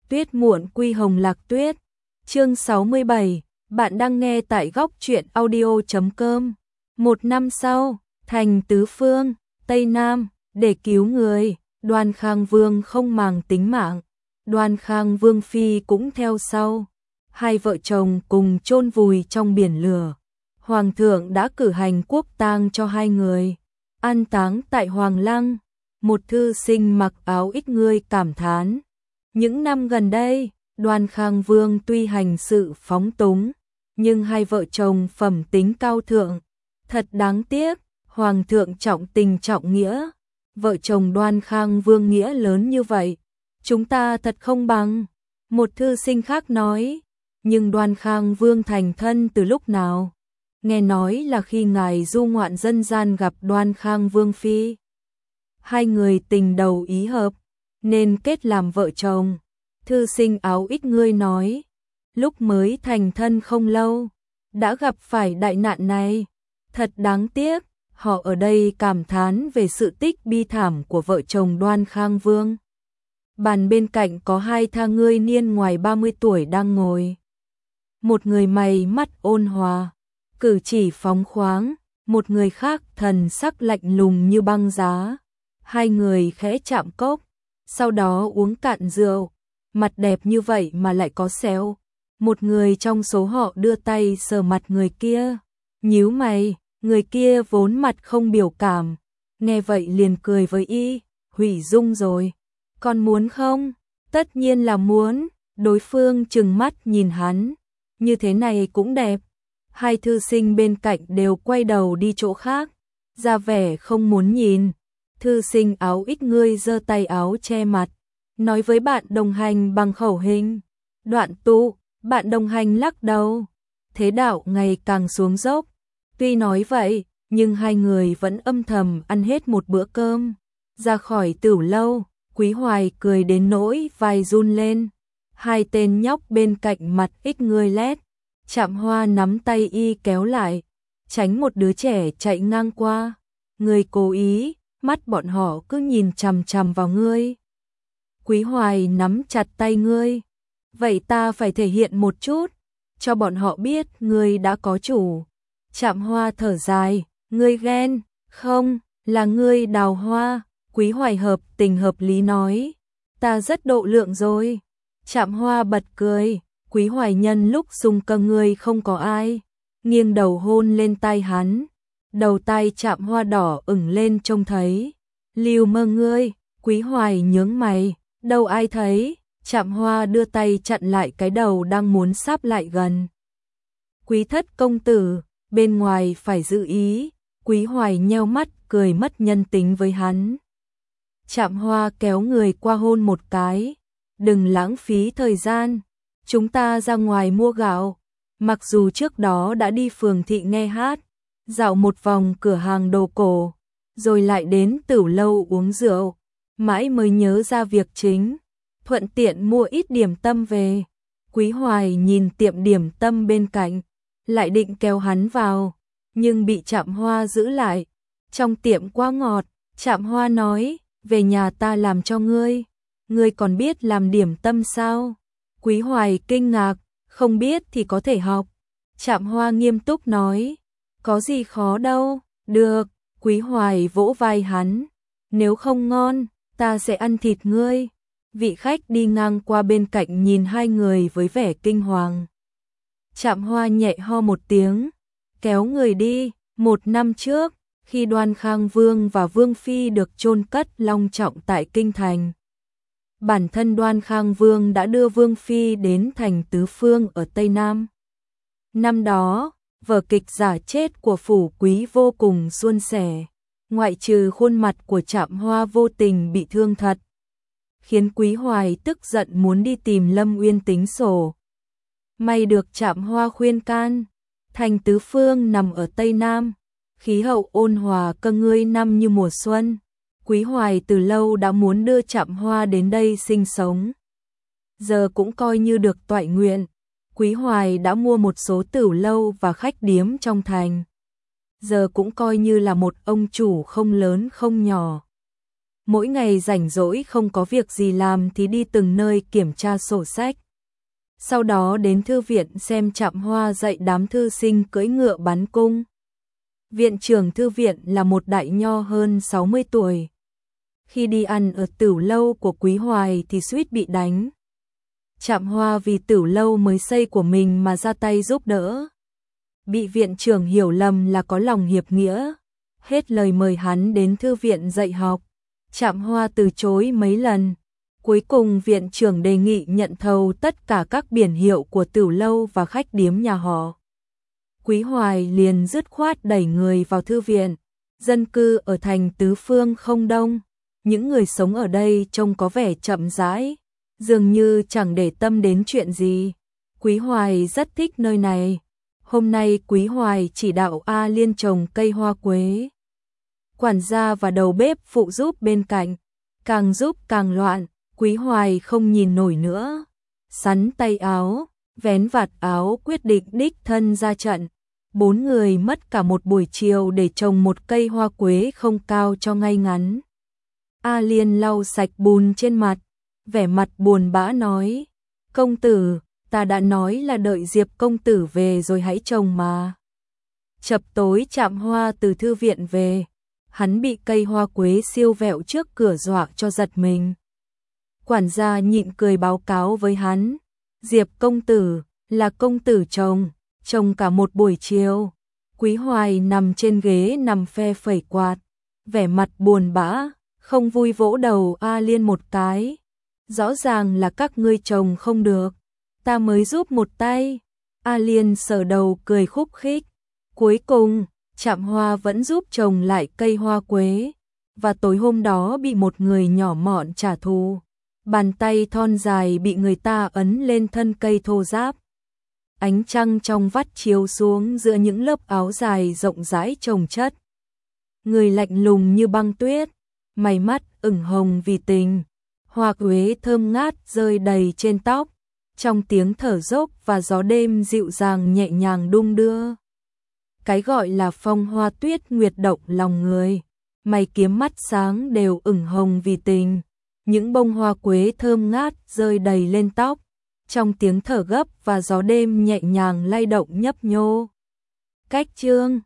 Tuyết muộn quy hồng lạc tuyết. Chương 67, bạn đang nghe tại góc truyện audio.com. Một năm sau, thành Tứ Phương, Tây Nam, để cứu người, Đoan Khang Vương không màng tính mạng. Đoan Khang Vương phi cũng theo sau. Hai vợ chồng cùng chôn vùi trong biển lửa. Hoàng thượng đã cử hành quốc tang cho hai người. An táng tại Hoàng Lăng. Một thư sinh mặc áo ít người cảm thán. Những năm gần đây, Đoan Khang Vương tuy hành sự phóng túng, nhưng hai vợ chồng phẩm tính cao thượng. Thật đáng tiếc, Hoàng thượng trọng tình trọng nghĩa. Vợ chồng Đoan Khang Vương nghĩa lớn như vậy, chúng ta thật không bằng. Một thư sinh khác nói, nhưng Đoan Khang Vương thành thân từ lúc nào? Nghe nói là khi ngài du ngoạn dân gian gặp Đoan Khang Vương phi. Hai người tình đầu ý hợp, nên kết làm vợ chồng. Thư sinh áo ít ngươi nói, lúc mới thành thân không lâu, đã gặp phải đại nạn này. Thật đáng tiếc, họ ở đây cảm thán về sự tích bi thảm của vợ chồng Đoan Khang Vương. Bàn bên cạnh có hai tha ngươi niên ngoài 30 tuổi đang ngồi. Một người mày mắt ôn hòa, cử chỉ phóng khoáng, một người khác thần sắc lạnh lùng như băng giá. Hai người khẽ chạm cốc, sau đó uống cạn rượu. Mặt đẹp như vậy mà lại có sẹo. Một người trong số họ đưa tay sờ mặt người kia, nhíu mày. Người kia vốn mặt không biểu cảm, nghe vậy liền cười với y, hủy dung rồi. Con muốn không? Tất nhiên là muốn. Đối phương trừng mắt nhìn hắn, như thế này cũng đẹp. Hai thư sinh bên cạnh đều quay đầu đi chỗ khác, ra vẻ không muốn nhìn. Thư sinh áo ít ngươi giơ tay áo che mặt, nói với bạn đồng hành bằng khẩu hình. Đoạn tụ, bạn đồng hành lắc đầu. Thế đạo ngày càng xuống dốc. Tuy nói vậy, nhưng hai người vẫn âm thầm ăn hết một bữa cơm. Ra khỏi tửu lâu, Quý Hoài cười đến nỗi vai run lên. Hai tên nhóc bên cạnh mặt ít người lét. Trạm Hoa nắm tay y kéo lại, tránh một đứa trẻ chạy ngang qua. Người cố ý, mắt bọn họ cứ nhìn chằm chằm vào ngươi. Quý Hoài nắm chặt tay ngươi. Vậy ta phải thể hiện một chút, cho bọn họ biết ngươi đã có chủ. Trạm Hoa thở dài, ngươi ghen, không, là ngươi đào hoa. Quý Hoài hợp tình hợp lý nói, ta rất độ lượng rồi. Trạm Hoa bật cười, Quý Hoài nhân lúc xung quanh ngươi không có ai, nghiêng đầu hôn lên tai hắn. Đầu tai Trạm Hoa đỏ ửng lên trông thấy. Lưu Mơ ngươi. Quý Hoài nhướng mày, đâu ai thấy. Trạm Hoa đưa tay chặn lại cái đầu đang muốn sáp lại gần. Quý thất công tử, bên ngoài phải giữ ý. Quý Hoài nheo mắt cười mất nhân tính với hắn. Trạm Hoa kéo người qua hôn một cái. Đừng lãng phí thời gian, chúng ta ra ngoài mua gạo. Mặc dù trước đó đã đi phường thị nghe hát, dạo một vòng cửa hàng đồ cổ, rồi lại đến tửu lâu uống rượu, mãi mới nhớ ra việc chính, thuận tiện mua ít điểm tâm về. Quý Hoài nhìn tiệm điểm tâm bên cạnh, lại định kéo hắn vào, nhưng bị Trạm Hoa giữ lại. Trong tiệm quá ngọt, Trạm Hoa nói, về nhà ta làm cho ngươi. Ngươi còn biết làm điểm tâm sao? Quý Hoài kinh ngạc, không biết thì có thể học. Trạm Hoa nghiêm túc nói, có gì khó đâu. Được. Quý Hoài vỗ vai hắn, nếu không ngon, ta sẽ ăn thịt ngươi. Vị khách đi ngang qua bên cạnh nhìn hai người với vẻ kinh hoàng. Trạm Hoa nhẹ ho một tiếng, kéo người đi. Một năm trước, khi Đoan Khang Vương và Vương Phi được chôn cất long trọng tại Kinh Thành, bản thân Đoan Khang Vương đã đưa Vương Phi đến thành Tứ Phương ở Tây Nam. Năm đó, vở kịch giả chết của Phủ Quý vô cùng suôn sẻ, ngoại trừ khuôn mặt của Trạm Hoa vô tình bị thương thật, khiến Quý Hoài tức giận muốn đi tìm Lâm Uyên tính sổ. May được Trạm Hoa khuyên can. Thành Tứ Phương nằm ở Tây Nam, khí hậu ôn hòa câng ngươi năm như mùa xuân. Quý Hoài từ lâu đã muốn đưa Trạm Hoa đến đây sinh sống. Giờ cũng coi như được toại nguyện. Quý Hoài đã mua một số tửu lâu và khách điếm trong thành. Giờ cũng coi như là một ông chủ không lớn không nhỏ. mỗi ngày rảnh rỗi không có việc gì làm thì đi từng nơi kiểm tra sổ sách. Sau đó đến thư viện xem Trạm Hoa dạy đám thư sinh cưỡi ngựa bắn cung. Viện trưởng thư viện là một đại nho hơn 60 tuổi. Khi đi ăn ở tửu lâu của Quý Hoài thì suýt bị đánh. Trạm Hoa vì tửu lâu mới xây của mình mà ra tay giúp đỡ. Bị viện trưởng hiểu lầm là có lòng hiệp nghĩa. Hết lời mời hắn đến thư viện dạy học. Trạm Hoa từ chối mấy lần. Cuối cùng viện trưởng đề nghị nhận thầu tất cả các biển hiệu của tửu lâu và khách điếm nhà họ. Quý Hoài liền dứt khoát đẩy người vào thư viện. Dân cư ở thành Tứ Phương không đông. Những người sống ở đây trông có vẻ chậm rãi, dường như chẳng để tâm đến chuyện gì. Quý Hoài rất thích nơi này. Hôm nay Quý Hoài chỉ đạo A Liên trồng cây hoa quế. Quản gia và đầu bếp phụ giúp bên cạnh. Càng giúp càng loạn, Quý Hoài không nhìn nổi nữa. Sắn tay áo, vén vạt áo quyết định đích thân ra trận. 4 người mất cả một buổi chiều để trồng một cây hoa quế không cao cho ngay ngắn. A Liên lau sạch bùn trên mặt, vẻ mặt buồn bã nói, công tử, ta đã nói là đợi Diệp công tử về rồi hãy trồng mà. Chập tối Trạm Hoa từ thư viện về, hắn bị cây hoa quế siêu vẹo trước cửa dọa cho giật mình. Quản gia nhịn cười báo cáo với hắn, Diệp công tử, là công tử trồng cả một buổi chiều. Quý Hoài nằm trên ghế nằm phe phẩy quạt, vẻ mặt buồn bã, không vui vỗ đầu A Liên một cái. Rõ ràng là các ngươi trồng không được, ta mới giúp một tay. A Liên sờ đầu cười khúc khích. Cuối cùng, Trạm Hoa vẫn giúp trồng lại cây hoa quế, và tối hôm đó bị một người nhỏ mọn trả thù. Bàn tay thon dài bị người ta ấn lên thân cây thô ráp. Ánh trăng trong vắt chiếu xuống giữa những lớp áo dài rộng rãi chồng chất. Người lạnh lùng như băng tuyết, mày mắt ửng hồng vì tình. Hoa quế thơm ngát rơi đầy trên tóc, trong tiếng thở dốc và gió đêm dịu dàng nhẹ nhàng đung đưa. Cái gọi là phong hoa tuyết nguyệt động lòng người, mày kiếm mắt sáng đều ửng hồng vì tình. Những bông hoa quế thơm ngát rơi đầy lên tóc, trong tiếng thở gấp và gió đêm nhẹ nhàng lay động nhấp nhô. Cách chương